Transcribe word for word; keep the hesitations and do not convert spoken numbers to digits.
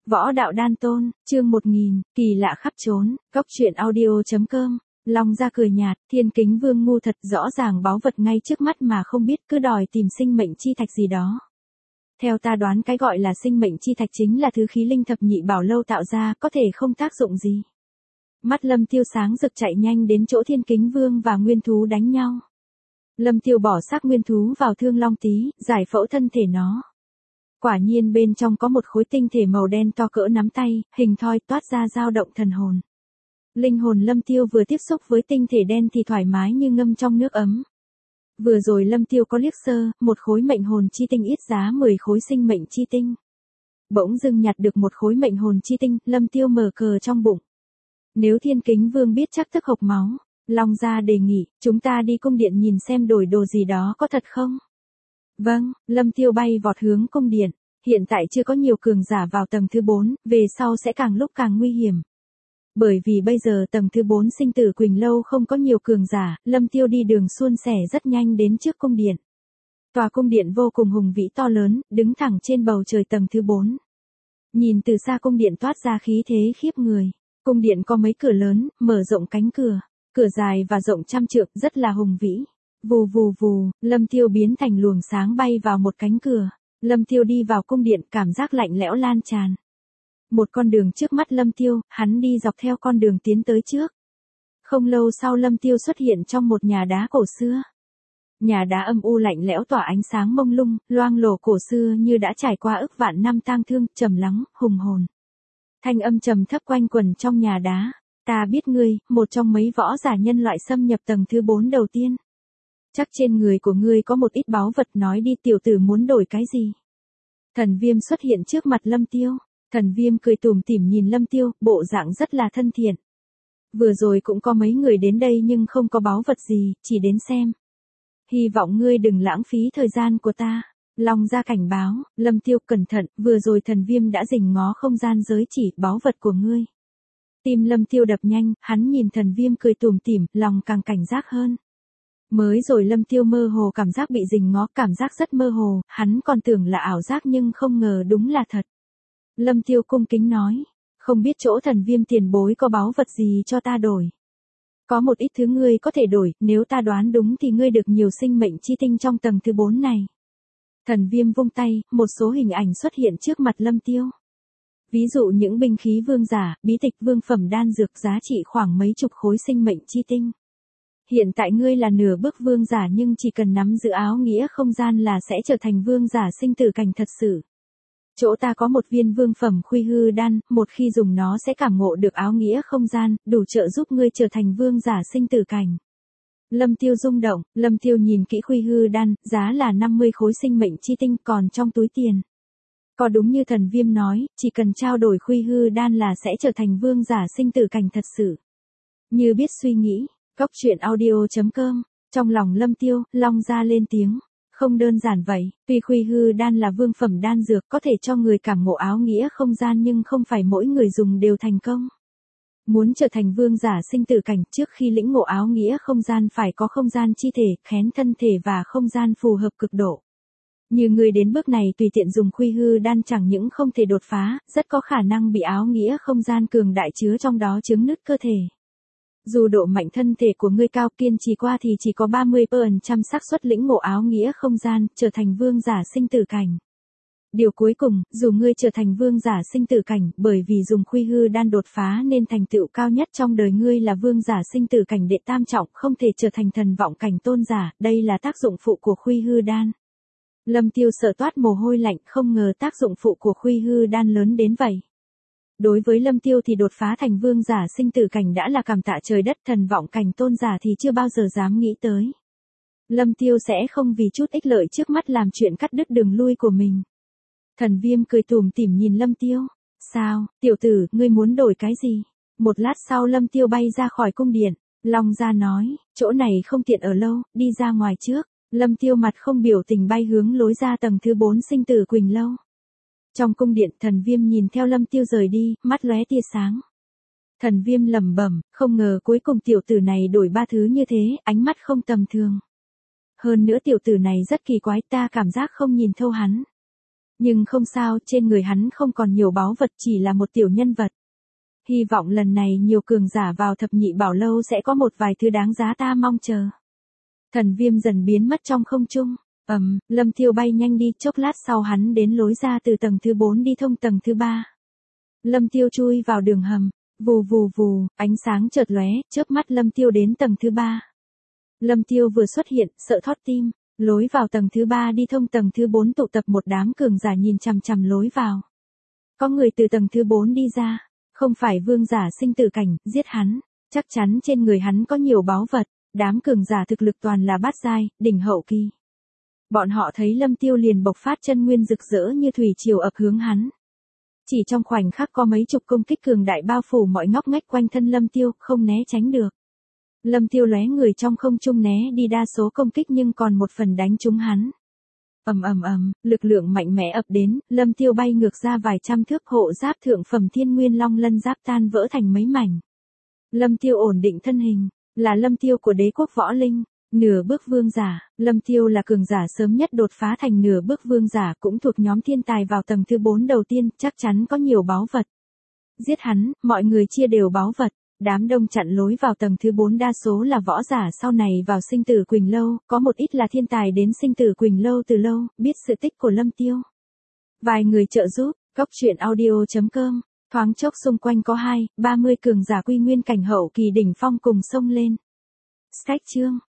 Võ đạo đan tôn, chương một nghìn, kỳ lạ khắp trốn, cóc truyện audio.com. Long ra cười nhạt, Thiên Kính Vương ngu thật, rõ ràng báu vật ngay trước mắt mà không biết, cứ đòi tìm sinh mệnh chi thạch gì đó. Theo ta đoán cái gọi là sinh mệnh chi thạch chính là thứ khí linh thập nhị bảo lâu tạo ra, có thể không tác dụng gì. Mắt Lâm Tiêu sáng rực chạy nhanh đến chỗ Thiên Kính Vương và nguyên thú đánh nhau. Lâm Tiêu bỏ xác nguyên thú vào thương long tí, giải phẫu thân thể nó. Quả nhiên bên trong có một khối tinh thể màu đen to cỡ nắm tay, hình thoi toát ra dao động thần hồn. Linh hồn Lâm Tiêu vừa tiếp xúc với tinh thể đen thì thoải mái như ngâm trong nước ấm. Vừa rồi Lâm Tiêu có liếc sơ, một khối mệnh hồn chi tinh ít giá mười khối sinh mệnh chi tinh. Bỗng dưng nhặt được một khối mệnh hồn chi tinh, Lâm Tiêu mở cờ trong bụng. Nếu Thiên Kính Vương biết chắc tức hộc máu. Long gia đề nghị, chúng ta đi cung điện nhìn xem đổi đồ gì đó có thật không? Vâng, Lâm Tiêu bay vọt hướng cung điện. Hiện tại chưa có nhiều cường giả vào tầng thứ bốn, về sau sẽ càng lúc càng nguy hiểm. Bởi vì bây giờ tầng thứ bốn sinh tử Quỳnh Lâu không có nhiều cường giả, Lâm Tiêu đi đường suôn sẻ rất nhanh đến trước cung điện. Tòa cung điện vô cùng hùng vĩ to lớn, đứng thẳng trên bầu trời tầng thứ bốn. Nhìn từ xa cung điện toát ra khí thế khiếp người. Cung điện có mấy cửa lớn, mở rộng cánh cửa. Cửa dài và rộng trăm trượng, rất là hùng vĩ. Vù vù vù, Lâm Tiêu biến thành luồng sáng bay vào một cánh cửa. Lâm Tiêu đi vào cung điện, cảm giác lạnh lẽo lan tràn. Một con đường trước mắt Lâm Tiêu, hắn đi dọc theo con đường tiến tới trước. Không lâu sau Lâm Tiêu xuất hiện trong một nhà đá cổ xưa. Nhà đá âm u lạnh lẽo tỏa ánh sáng mông lung, loang lổ cổ xưa như đã trải qua ức vạn năm tang thương, trầm lắng, hùng hồn. Thanh âm trầm thấp quanh quẩn trong nhà đá. Ta biết ngươi, một trong mấy võ giả nhân loại xâm nhập tầng thứ bốn đầu tiên. Chắc trên người của ngươi có một ít báu vật, nói đi tiểu tử muốn đổi cái gì. Thần Viêm xuất hiện trước mặt Lâm Tiêu. Thần Viêm cười tủm tỉm nhìn Lâm Tiêu, bộ dạng rất là thân thiện. Vừa rồi cũng có mấy người đến đây nhưng không có báu vật gì, chỉ đến xem. Hy vọng ngươi đừng lãng phí thời gian của ta. Long ra cảnh báo, Lâm Tiêu cẩn thận, vừa rồi Thần Viêm đã rình ngó không gian giới chỉ báu vật của ngươi. Tim Lâm Tiêu đập nhanh, hắn nhìn Thần Viêm cười tủm tỉm, lòng càng cảnh giác hơn. Mới rồi Lâm Tiêu mơ hồ cảm giác bị rình ngó, cảm giác rất mơ hồ, hắn còn tưởng là ảo giác nhưng không ngờ đúng là thật. Lâm Tiêu cung kính nói, không biết chỗ Thần Viêm tiền bối có báu vật gì cho ta đổi. Có một ít thứ ngươi có thể đổi, nếu ta đoán đúng thì ngươi được nhiều sinh mệnh chi tinh trong tầng thứ bốn này. Thần Viêm vung tay, một số hình ảnh xuất hiện trước mặt Lâm Tiêu. Ví dụ những binh khí vương giả, bí tịch vương phẩm đan dược giá trị khoảng mấy chục khối sinh mệnh chi tinh. Hiện tại ngươi là nửa bước vương giả nhưng chỉ cần nắm giữ áo nghĩa không gian là sẽ trở thành vương giả sinh tử cảnh thật sự. Chỗ ta có một viên vương phẩm khuy hư đan, một khi dùng nó sẽ cảm ngộ được áo nghĩa không gian, đủ trợ giúp ngươi trở thành vương giả sinh tử cảnh. Lâm Tiêu rung động, Lâm Tiêu nhìn kỹ khuy hư đan, giá là năm mươi khối sinh mệnh chi tinh còn trong túi tiền. Có đúng như Thần Viêm nói, chỉ cần trao đổi khuy hư đan là sẽ trở thành vương giả sinh tử cảnh thật sự. Như biết suy nghĩ, cóc truyện audio.com, trong lòng Lâm Tiêu, Long ra lên tiếng. Không đơn giản vậy, tuy khuy hư đan là vương phẩm đan dược có thể cho người cảm ngộ áo nghĩa không gian nhưng không phải mỗi người dùng đều thành công. Muốn trở thành vương giả sinh tử cảnh trước khi lĩnh ngộ áo nghĩa không gian phải có không gian chi thể, khén thân thể và không gian phù hợp cực độ. Như người đến bước này tùy tiện dùng khuy hư đan chẳng những không thể đột phá, rất có khả năng bị áo nghĩa không gian cường đại chứa trong đó chướng nứt cơ thể. Dù độ mạnh thân thể của ngươi cao kiên trì qua thì chỉ có ba mươi phần trăm xác suất lĩnh ngộ áo nghĩa không gian, trở thành vương giả sinh tử cảnh. Điều cuối cùng, dù ngươi trở thành vương giả sinh tử cảnh, bởi vì dùng khuy hư đan đột phá nên thành tựu cao nhất trong đời ngươi là vương giả sinh tử cảnh đệ tam trọng, không thể trở thành thần vọng cảnh tôn giả, đây là tác dụng phụ của khuy hư đan. Lâm Tiêu sợ toát mồ hôi lạnh, không ngờ tác dụng phụ của khuy hư đan lớn đến vậy. Đối với Lâm Tiêu thì đột phá thành vương giả sinh tử cảnh đã là cảm tạ trời đất, thần vọng cảnh tôn giả thì chưa bao giờ dám nghĩ tới. Lâm Tiêu sẽ không vì chút ích lợi trước mắt làm chuyện cắt đứt đường lui của mình. Thần Viêm cười tủm tỉm nhìn Lâm Tiêu. Sao, tiểu tử, ngươi muốn đổi cái gì? Một lát sau Lâm Tiêu bay ra khỏi cung điện. Long ra nói, chỗ này không tiện ở lâu, đi ra ngoài trước. Lâm Tiêu mặt không biểu tình bay hướng lối ra tầng thứ bốn sinh tử Quỳnh Lâu. Trong cung điện, Thần Viêm nhìn theo Lâm Tiêu rời đi, mắt lóe tia sáng. Thần Viêm lẩm bẩm, không ngờ cuối cùng tiểu tử này đổi ba thứ như thế, ánh mắt không tầm thường. Hơn nữa tiểu tử này rất kỳ quái, ta cảm giác không nhìn thấu hắn. Nhưng không sao, trên người hắn không còn nhiều báu vật, chỉ là một tiểu nhân vật. Hy vọng lần này nhiều cường giả vào thập nhị bảo lâu sẽ có một vài thứ đáng giá ta mong chờ. Thần viêm dần biến mất trong không trung. Ầm, Lâm Tiêu bay nhanh đi, chốc lát sau hắn đến lối ra từ tầng thứ bốn đi thông tầng thứ ba. Lâm Tiêu chui vào đường hầm, vù vù vù, ánh sáng chợt lóe, chớp mắt Lâm Tiêu đến tầng thứ ba. Lâm Tiêu vừa xuất hiện, sợ thót tim, lối vào tầng thứ ba đi thông tầng thứ bốn tụ tập một đám cường giả nhìn chằm chằm lối vào. Có người từ tầng thứ bốn đi ra, không phải vương giả sinh tử cảnh, giết hắn, chắc chắn trên người hắn có nhiều báu vật, đám cường giả thực lực toàn là bát giai, đỉnh hậu kỳ. Bọn họ thấy Lâm Tiêu liền bộc phát chân nguyên rực rỡ như thủy triều ập hướng hắn. Chỉ trong khoảnh khắc có mấy chục công kích cường đại bao phủ mọi ngóc ngách quanh thân Lâm Tiêu, không né tránh được. Lâm Tiêu lóe người trong không trung né đi đa số công kích nhưng còn một phần đánh trúng hắn. Ầm ầm ầm, lực lượng mạnh mẽ ập đến, Lâm Tiêu bay ngược ra vài trăm thước, hộ giáp thượng phẩm Thiên Nguyên Long Lân giáp tan vỡ thành mấy mảnh. Lâm Tiêu ổn định thân hình, là Lâm Tiêu của Đế quốc Võ Linh, nửa bước vương giả. Lâm Tiêu là cường giả sớm nhất đột phá thành nửa bước vương giả, cũng thuộc nhóm thiên tài vào tầng thứ bốn đầu tiên, chắc chắn có nhiều báu vật. Giết hắn, mọi người chia đều báu vật. Đám đông chặn lối vào tầng thứ bốn đa số là võ giả sau này vào sinh tử Quỳnh Lâu, có một ít là thiên tài đến sinh tử Quỳnh Lâu từ lâu, biết sự tích của Lâm Tiêu. Vài người trợ giúp, góc truyện audio chấm com, thoáng chốc xung quanh có hai, ba mươi cường giả quy nguyên cảnh hậu kỳ đỉnh phong cùng xông lên. Sách chương